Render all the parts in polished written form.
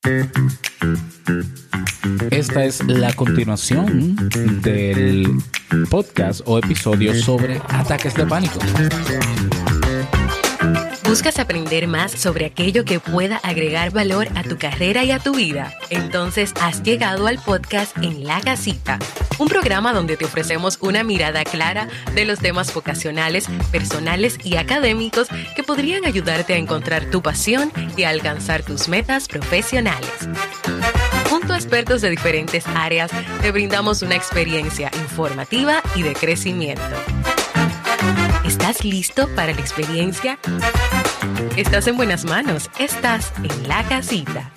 Esta es la continuación del podcast o episodio sobre ataques de pánico. ¿Buscas aprender más sobre aquello que pueda agregar valor a tu carrera y a tu vida? Entonces has llegado al podcast En la Casita, un programa donde te ofrecemos una mirada clara de los temas vocacionales, personales y académicos que podrían ayudarte a encontrar tu pasión y a alcanzar tus metas profesionales. Junto a expertos de diferentes áreas, te brindamos una experiencia informativa y de crecimiento. ¿Estás listo para la experiencia? Estás en buenas manos. Estás en la casita.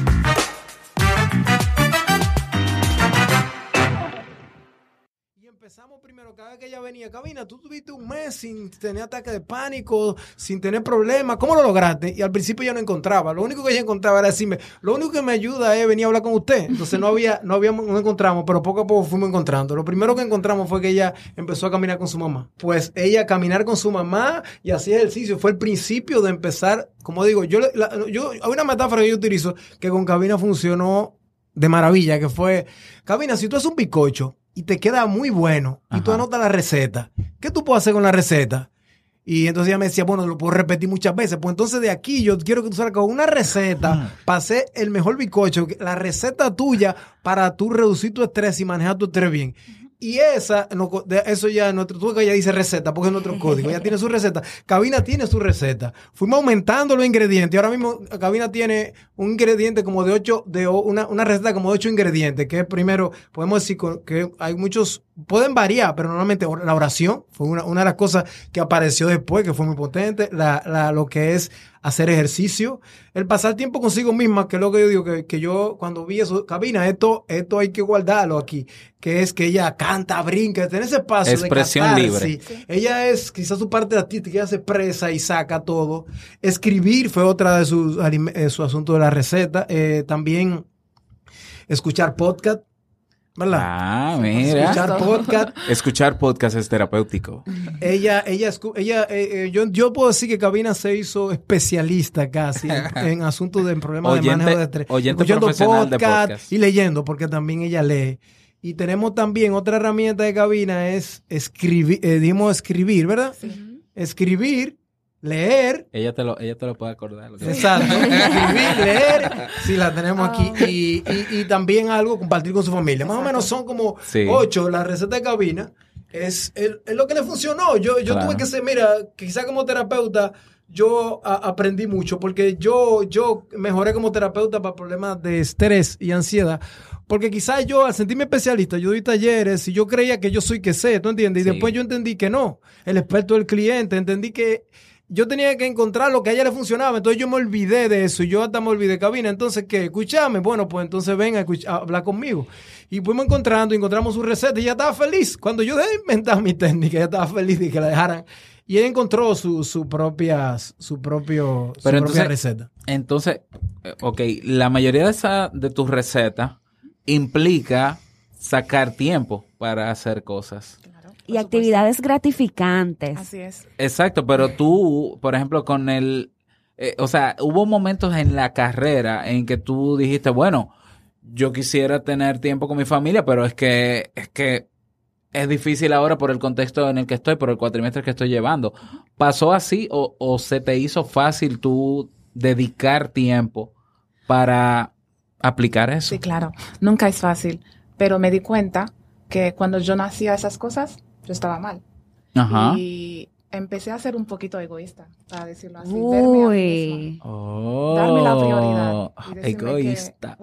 Y empezamos primero, cada vez que ella venía, Cabina, tú tuviste un mes sin tener ataque de pánico, sin tener problemas. ¿Cómo lo lograste? Y al principio yo no encontraba. Lo único que ella encontraba era decirme, lo único que me ayuda es venir a hablar con usted. Entonces no encontramos, pero poco a poco fuimos encontrando. Lo primero que encontramos fue que ella empezó a caminar con su mamá. Pues ella caminar con su mamá y hacía ejercicio. Fue el principio de empezar, como digo, hay una metáfora que yo utilizo que con Cabina funcionó de maravilla, que fue, Cabina, si tú haces un bizcocho y te queda muy bueno, y tú anotas la receta, ¿qué tú puedes hacer con la receta? Y entonces ella me decía, bueno, lo puedo repetir muchas veces. Pues entonces de aquí yo quiero que tú salgas con una receta para hacer el mejor bizcocho, la receta tuya para tú reducir tu estrés y manejar tu estrés bien. Y eso ya ella dice receta porque es nuestro código. Ella tiene su receta. Cabina tiene su receta. Fuimos aumentando los ingredientes. Ahora mismo Cabina tiene un ingrediente como una receta como de 8 ingredientes. Que primero, podemos decir que hay muchos, pueden variar, pero normalmente la oración fue una de las cosas que apareció después, que fue muy potente. Lo que es hacer ejercicio, el pasar tiempo consigo misma, que es lo que yo digo, que yo cuando vi eso, Cabina, esto hay que guardarlo aquí, que es que ella canta, brinca, tiene ese espacio expresión de libre. Sí. Ella es quizás su parte artística, ella se expresa y saca todo. Escribir fue otra de su asunto de la receta. También escuchar podcast, ¿verdad? Ah, mira. Escuchar podcast es terapéutico. Yo puedo decir que Cabina se hizo especialista casi en asuntos de problemas de manejo de estrés. Escuchando podcast y leyendo, porque también ella lee. Y tenemos también otra herramienta de Cabina, es escribir, ¿verdad? Sí. Escribir, leer. Ella te lo puede acordar. Exacto. Escribir, leer. Sí, la tenemos aquí. Y también algo, compartir con su familia. Exacto. Más o menos son como 8 la receta de Cabina. Es lo que le funcionó. Yo tuve que ser, mira, quizá como terapeuta, yo aprendí mucho porque yo mejoré como terapeuta para problemas de estrés y ansiedad. Porque quizás yo, al sentirme especialista, yo doy talleres y yo creía que yo soy que sé, ¿tú entiendes? Y después yo entendí que no. El experto del cliente, entendí que yo tenía que encontrar lo que a ella le funcionaba. Entonces yo me olvidé de eso y yo hasta me olvidé, Cabina. Entonces, ¿qué? Escúchame. Bueno, pues entonces ven a hablar conmigo. Y fuimos encontramos su receta y ella estaba feliz. Cuando yo dejé de inventar mi técnica, ella estaba feliz de que la dejaran. Y ella encontró su propia receta. Entonces, ok, la mayoría de tus recetas implica sacar tiempo para hacer cosas. Y actividades gratificantes. Así es. Exacto, pero tú, por ejemplo, con hubo momentos en la carrera en que tú dijiste, bueno, yo quisiera tener tiempo con mi familia, pero es que es difícil ahora por el contexto en el que estoy, por el cuatrimestre que estoy llevando. ¿Pasó así o se te hizo fácil tú dedicar tiempo para aplicar eso? Sí, claro. Nunca es fácil, pero me di cuenta que cuando yo no hacía esas cosas, yo estaba mal. Ajá. Y empecé a ser un poquito egoísta, para decirlo así. Verme a mí misma. Darme la prioridad. Egoísta.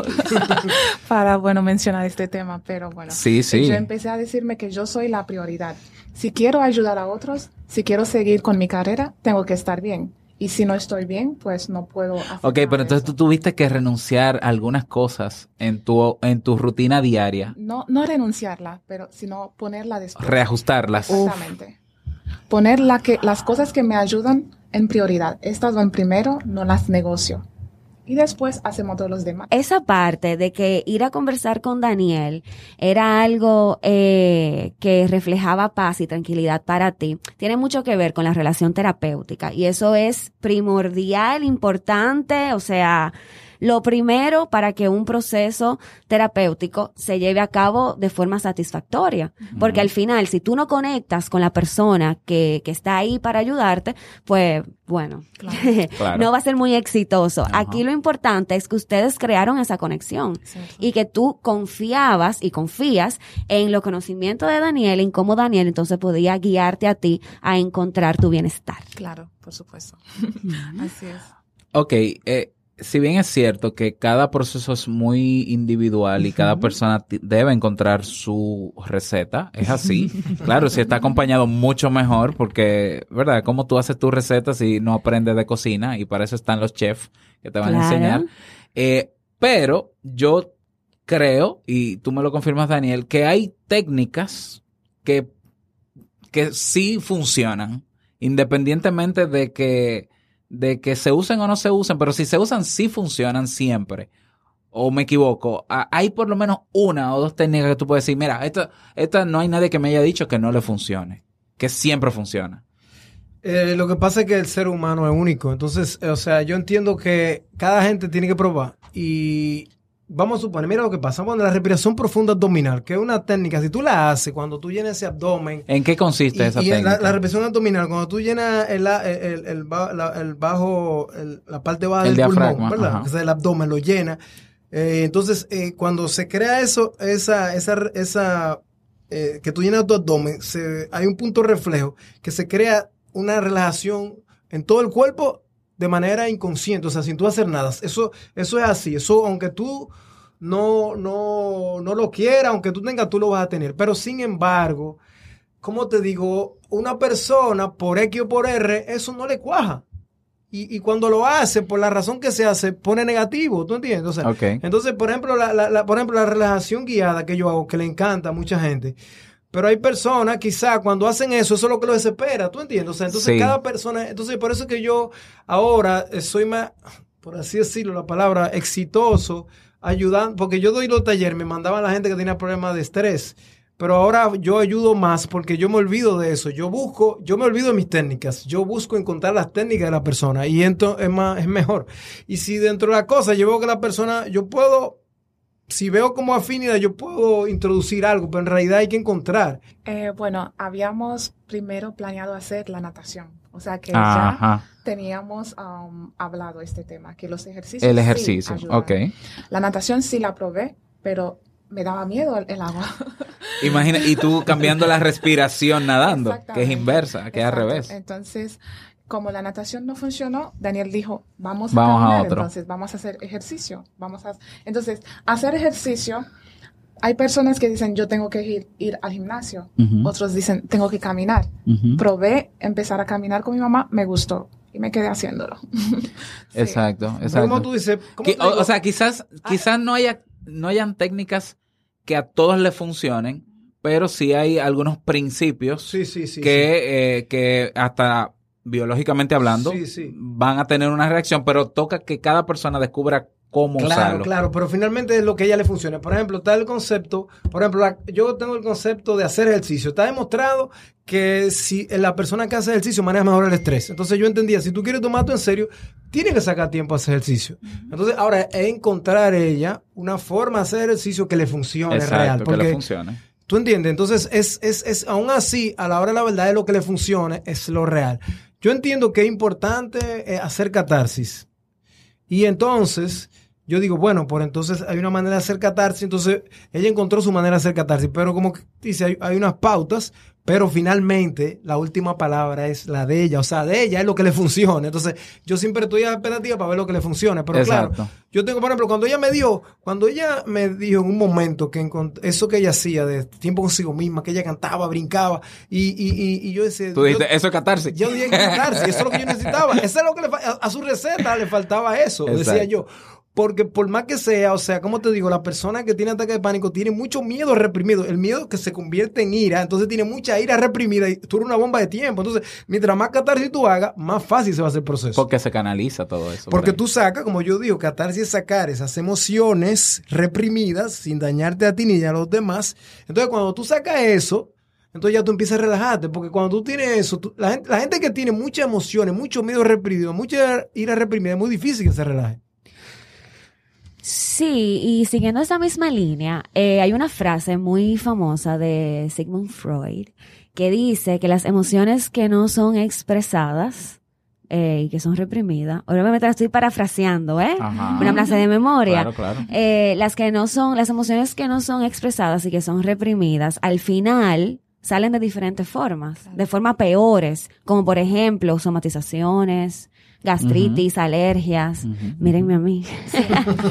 Para, mencionar este tema, pero bueno. Sí. Yo empecé a decirme que yo soy la prioridad. Si quiero ayudar a otros, si quiero seguir con mi carrera, tengo que estar bien. Y si no estoy bien, pues no puedo hacer pero entonces tú tuviste que renunciar a algunas cosas en tu rutina diaria. No renunciarla, pero sino ponerla después. Reajustarlas. Exactamente. Poner las cosas que me ayudan en prioridad. Estas van primero, no las negocio. Y después hacemos todos los demás. Esa parte de que ir a conversar con Daniel era algo que reflejaba paz y tranquilidad para ti, tiene mucho que ver con la relación terapéutica. Y eso es primordial, importante, o sea, lo primero para que un proceso terapéutico se lleve a cabo de forma satisfactoria. Porque al final, si tú no conectas con la persona que está ahí para ayudarte, pues, bueno, claro. No va a ser muy exitoso. Aquí lo importante es que ustedes crearon esa conexión y que tú confiabas y confías en los conocimientos de Daniel, en cómo Daniel entonces podía guiarte a ti a encontrar tu bienestar. Claro, por supuesto. Así es. Ok, si bien es cierto que cada proceso es muy individual y cada persona debe encontrar su receta, es así. Claro, si está acompañado mucho mejor porque, ¿verdad? ¿Cómo tú haces tu receta si no aprendes de cocina? Y para eso están los chefs que te van a enseñar. Pero yo creo, y tú me lo confirmas, Daniel, que hay técnicas que sí funcionan, independientemente de que se usen o no se usen, pero si se usan, sí funcionan siempre. ¿O me equivoco? Hay por lo menos una o dos técnicas que tú puedes decir, mira, esta no hay nadie que me haya dicho que no le funcione, que siempre funciona. Lo que pasa es que el ser humano es único. Entonces, o sea, yo entiendo que cada gente tiene que probar. Y vamos a suponer, mira lo que pasa cuando la respiración profunda abdominal, que es una técnica, si tú la haces cuando tú llenas ese abdomen. ¿En qué consiste esa técnica? La respiración abdominal, cuando tú llenas la parte baja del pulmón, ¿verdad? O sea, el abdomen lo llena. Entonces, cuando se crea eso, que tú llenas tu abdomen, hay un punto reflejo que se crea una relajación en todo el cuerpo de manera inconsciente, o sea, sin tú hacer nada. Eso es así. Eso, aunque tú no lo quieras, aunque tú lo vas a tener. Pero, sin embargo, como te digo, una persona, por X o por R, eso no le cuaja. Y cuando lo hace, por la razón que se hace, pone negativo, ¿tú entiendes? O sea, entonces, por ejemplo, la relajación guiada que yo hago, que le encanta a mucha gente. Pero hay personas, quizás, cuando hacen eso es lo que lo desespera, ¿tú entiendes? O sea, entonces cada persona, entonces por eso que yo ahora soy más, por así decirlo, la palabra exitoso, ayudando, porque yo doy los talleres, me mandaban la gente que tenía problemas de estrés, pero ahora yo ayudo más porque yo me olvido de eso, yo me olvido de mis técnicas, yo busco encontrar las técnicas de la persona y entonces es mejor. Y si dentro de la cosa yo veo que la persona, si veo como afinidad, yo puedo introducir algo, pero en realidad hay que encontrar. Bueno, habíamos primero planeado hacer la natación. O sea que ya teníamos hablado este tema, que los ejercicios. El ejercicio, sí, ok. La natación sí la probé, pero me daba miedo el agua. Imagina, y tú cambiando la respiración nadando, que es inversa, que es al revés. Entonces, como la natación no funcionó, Daniel dijo, vamos a caminar, a otro. Entonces vamos a hacer ejercicio. Entonces, hacer ejercicio, hay personas que dicen, yo tengo que ir al gimnasio. Otros dicen, tengo que caminar. Probé empezar a caminar con mi mamá, me gustó. Y me quedé haciéndolo. Exacto. ¿Cómo tú dices? O sea, quizás no hayan técnicas que a todos les funcionen, pero sí hay algunos principios que hasta biológicamente hablando, van a tener una reacción, pero toca que cada persona descubra cómo usarlo. Claro, pero finalmente es lo que a ella le funciona. Por ejemplo, está el concepto, yo tengo el concepto de hacer ejercicio. Está demostrado que si la persona que hace ejercicio maneja mejor el estrés. Entonces yo entendía, si tú quieres tomarte en serio, tienes que sacar tiempo a hacer ejercicio. Entonces ahora es encontrar ella una forma de hacer ejercicio que le funcione real. Porque que le funcione. ¿Tú entiendes? Entonces es aún así, a la hora de la verdad, es lo que le funcione, es lo real. Yo entiendo que es importante hacer catarsis. Y entonces, yo digo, bueno, por entonces hay una manera de hacer catarsis. Entonces, ella encontró su manera de hacer catarsis. Pero como que dice, hay unas pautas, pero finalmente la última palabra es la de ella. O sea, de ella es lo que le funciona. Entonces, yo siempre estoy a la expectativa para ver lo que le funcione. Pero claro, yo tengo, por ejemplo, cuando ella me dijo en un momento que eso que ella hacía de tiempo consigo misma, que ella cantaba, brincaba, y yo decía... Tú dijiste, eso es catarsis. Yo dije catarsis, eso es lo que yo necesitaba. Eso es lo que a su receta le faltaba eso, decía yo. Porque por más que sea, o sea, como te digo, la persona que tiene ataque de pánico tiene mucho miedo reprimido. El miedo que se convierte en ira, entonces tiene mucha ira reprimida y tú eres una bomba de tiempo. Entonces, mientras más catarsis tú hagas, más fácil se va a hacer el proceso. Porque se canaliza todo eso. Porque tú sacas, como yo digo, catarsis es sacar esas emociones reprimidas sin dañarte a ti ni a los demás. Entonces, cuando tú sacas eso, entonces ya tú empiezas a relajarte, porque cuando tú tienes eso, la gente que tiene muchas emociones, mucho miedo reprimido, mucha ira reprimida, es muy difícil que se relaje. Sí, y siguiendo esa misma línea, hay una frase muy famosa de Sigmund Freud que dice que las emociones que no son expresadas y que son reprimidas, obviamente la estoy parafraseando, Ajá. Una frase de memoria. Claro. Las emociones que no son expresadas y que son reprimidas, al final salen de diferentes formas, de formas peores, como por ejemplo somatizaciones, gastritis, alergias. Mírenme a mí. Sí.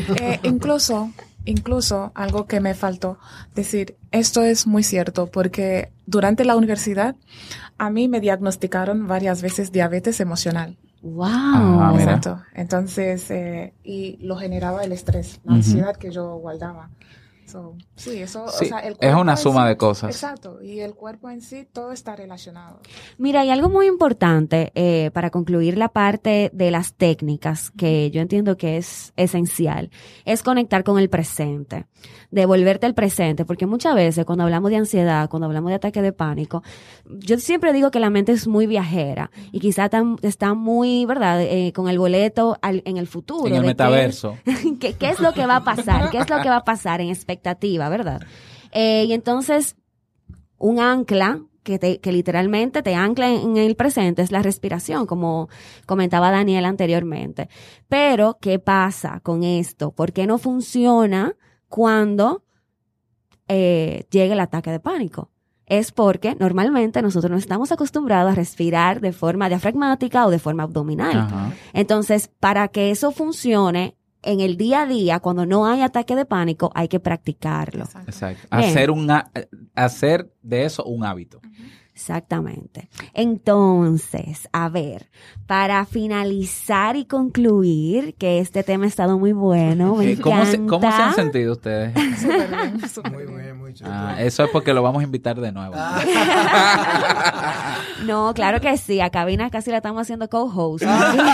Incluso algo que me faltó decir, esto es muy cierto, porque durante la universidad a mí me diagnosticaron varias veces diabetes emocional. ¡Wow! Exacto. Entonces, y lo generaba el estrés, la ansiedad que yo guardaba. Sí, eso, sí, o sea, el es una suma sí, de cosas. Exacto, y el cuerpo en sí, todo está relacionado. Mira, hay algo muy importante para concluir la parte de las técnicas que yo entiendo que es esencial, es conectar con el presente, devolverte al presente, porque muchas veces cuando hablamos de ansiedad, cuando hablamos de ataque de pánico, yo siempre digo que la mente es muy viajera y quizá está muy, ¿verdad?, con el boleto en el futuro. En el metaverso. ¿Qué es lo que va a pasar? ¿Qué es lo que va a pasar en expectativa, verdad? Y entonces, un ancla que literalmente te ancla en el presente es la respiración, como comentaba Daniel anteriormente. Pero, ¿qué pasa con esto? ¿Por qué no funciona cuando llega el ataque de pánico? Es porque normalmente nosotros no estamos acostumbrados a respirar de forma diafragmática o de forma abdominal. Ajá. Entonces, para que eso funcione en el día a día, cuando no hay ataque de pánico, hay que practicarlo. Exacto. Bien. Hacer de eso un hábito. Exactamente. Entonces, a ver, para finalizar y concluir, que este tema ha estado muy bueno, me ¿Cómo se encanta. han sentido ustedes? Súper bien, súper Muy bien. bien, muy chulo. Eso es porque lo vamos a invitar de nuevo. No, claro que sí, a Cabina casi la estamos haciendo co-host.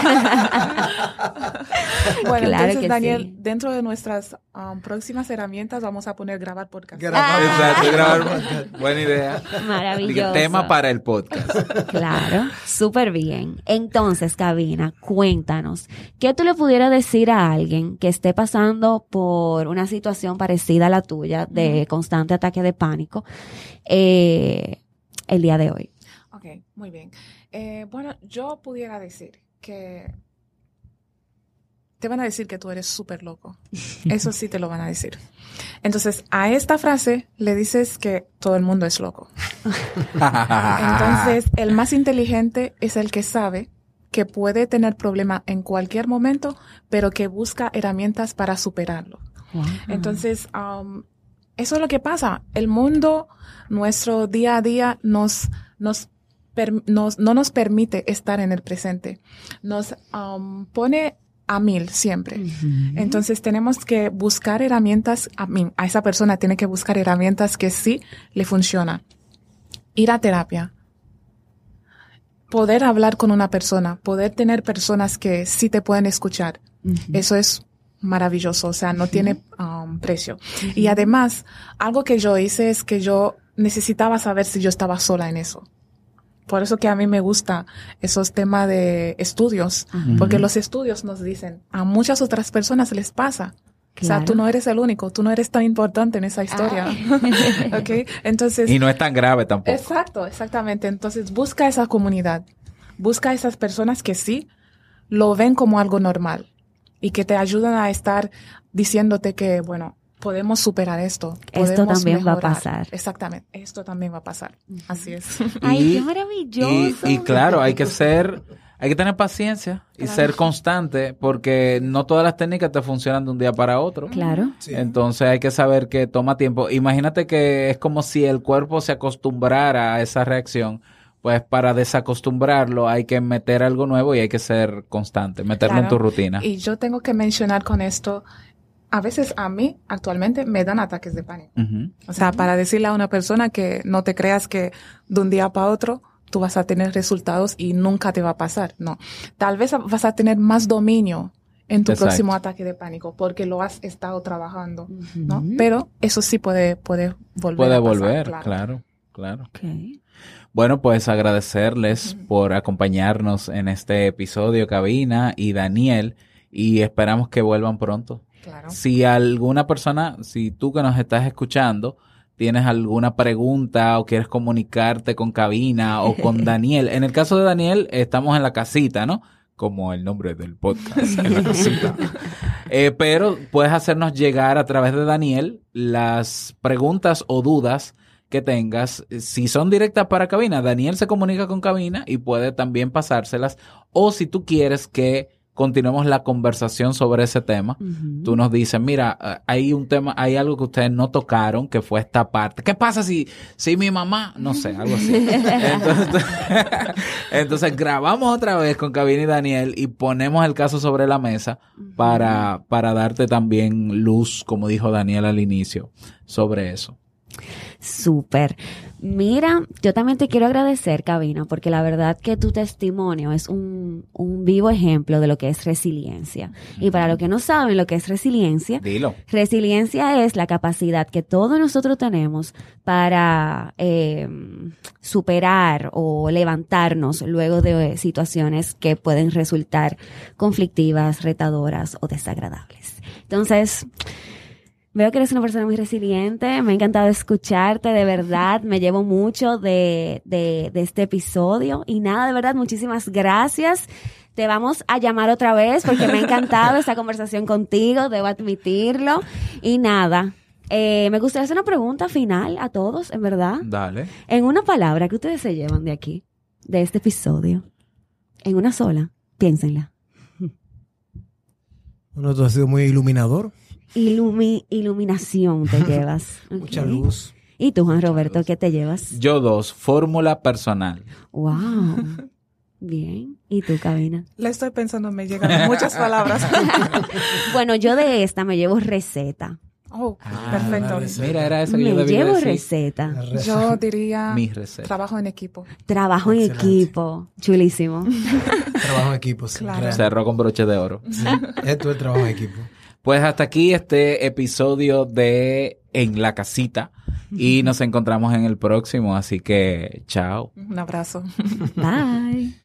Bueno, Claro entonces, que Daniel, sí. dentro de nuestras próximas herramientas vamos a poner grabar podcast. Exacto, grabar. Buena idea. Maravilloso. Tema para el podcast. Claro, súper bien. Entonces, Cabina, cuéntanos, ¿qué tú le pudieras decir a alguien que esté pasando por una situación parecida a la tuya de constante ataque de pánico el día de hoy? Ok, muy bien. Bueno, yo pudiera decir que te van a decir que tú eres súper loco. Eso sí te lo van a decir. Entonces, a esta frase le dices que todo el mundo es loco. Entonces, el más inteligente es el que sabe que puede tener problema en cualquier momento, pero que busca herramientas para superarlo. Wow. Entonces, eso es lo que pasa. El mundo, nuestro día a día, no nos permite estar en el presente. Nos pone a 1000 siempre. Entonces tenemos que buscar herramientas, a esa persona tiene que buscar herramientas que sí le funcionan. Ir a terapia. Poder hablar con una persona, poder tener personas que sí te pueden escuchar. Eso es maravilloso, o sea, no tiene precio. Y además, algo que yo hice es que yo necesitaba saber si yo estaba sola en eso. Por eso que a mí me gusta esos temas de estudios, porque los estudios nos dicen, a muchas otras personas les pasa. Claro. O sea, tú no eres el único, tú no eres tan importante en esa historia. ¿Okay? Entonces, y no es tan grave tampoco. Exacto, exactamente. Entonces, busca esa comunidad, busca esas personas que sí lo ven como algo normal y que te ayudan a estar diciéndote que, bueno, podemos superar esto. Esto también mejorar. Va a pasar. Exactamente, esto también va a pasar. Así es. Ay, qué maravilloso. Y claro, hay que tener paciencia y ser constante, porque no todas las técnicas te funcionan de un día para otro. Claro. Sí. Entonces hay que saber que toma tiempo. Imagínate que es como si el cuerpo se acostumbrara a esa reacción. Pues para desacostumbrarlo hay que meter algo nuevo y hay que ser constante, meterlo en tu rutina. Y yo tengo que mencionar con esto, a veces a mí actualmente me dan ataques de pánico. O sea, para decirle a una persona que no te creas que de un día para otro tú vas a tener resultados y nunca te va a pasar. No. Tal vez vas a tener más dominio en tu próximo ataque de pánico porque lo has estado trabajando, ¿no? Pero eso sí puede volver a pasar. Claro. Okay. Bueno, pues agradecerles por acompañarnos en este episodio, Cabina y Daniel, y esperamos que vuelvan pronto. Claro. Si alguna persona, si tú que nos estás escuchando, tienes alguna pregunta o quieres comunicarte con Cabina o con Daniel. En el caso de Daniel, estamos en la casita, ¿no? Como el nombre del podcast, en la casita. Pero puedes hacernos llegar a través de Daniel las preguntas o dudas que tengas. Si son directas para Cabina, Daniel se comunica con Cabina y puede también pasárselas. O si tú quieres que continuemos la conversación sobre ese tema, tú nos dices, mira, hay un tema, hay algo que ustedes no tocaron, que fue esta parte. ¿Qué pasa si mi mamá? No sé, algo así. Entonces grabamos otra vez con Cabina y Daniel y ponemos el caso sobre la mesa para darte también luz, como dijo Daniel al inicio, sobre eso. Súper. Mira, yo también te quiero agradecer, Cabina, porque la verdad que tu testimonio es un vivo ejemplo de lo que es resiliencia. Y para los que no saben lo que es resiliencia, dilo. Resiliencia es la capacidad que todos nosotros tenemos para superar o levantarnos luego de situaciones que pueden resultar conflictivas, retadoras o desagradables. Entonces, veo que eres una persona muy resiliente, me ha encantado escucharte, de verdad, me llevo mucho de este episodio y nada, de verdad, muchísimas gracias. Te vamos a llamar otra vez porque me ha encantado esta conversación contigo, debo admitirlo. Y nada, me gustaría hacer una pregunta final a todos, en verdad. Dale. En una palabra, ¿qué ustedes se llevan de aquí, de este episodio? En una sola, piénsenla. Bueno, tú has sido muy iluminador. Iluminación te llevas. Okay. Mucha luz. ¿Y tú, Juan Roberto, qué te llevas? Yo 2, fórmula personal. Wow. Bien. ¿Y tú, Cabina? La estoy pensando, me llegan muchas palabras. Bueno, yo de esta me llevo receta. Oh, perfecto. Mira, era eso que yo Me debía llevo decir. receta. Yo diría Mi receta. trabajo en equipo. Trabajo en equipo. Chulísimo. Trabajo en equipo. Sí, Claro. Cerró con broche de oro. sí. Esto es trabajo en equipo. Pues hasta aquí este episodio de En la Casita y nos encontramos en el próximo, así que chao. Un abrazo. Bye.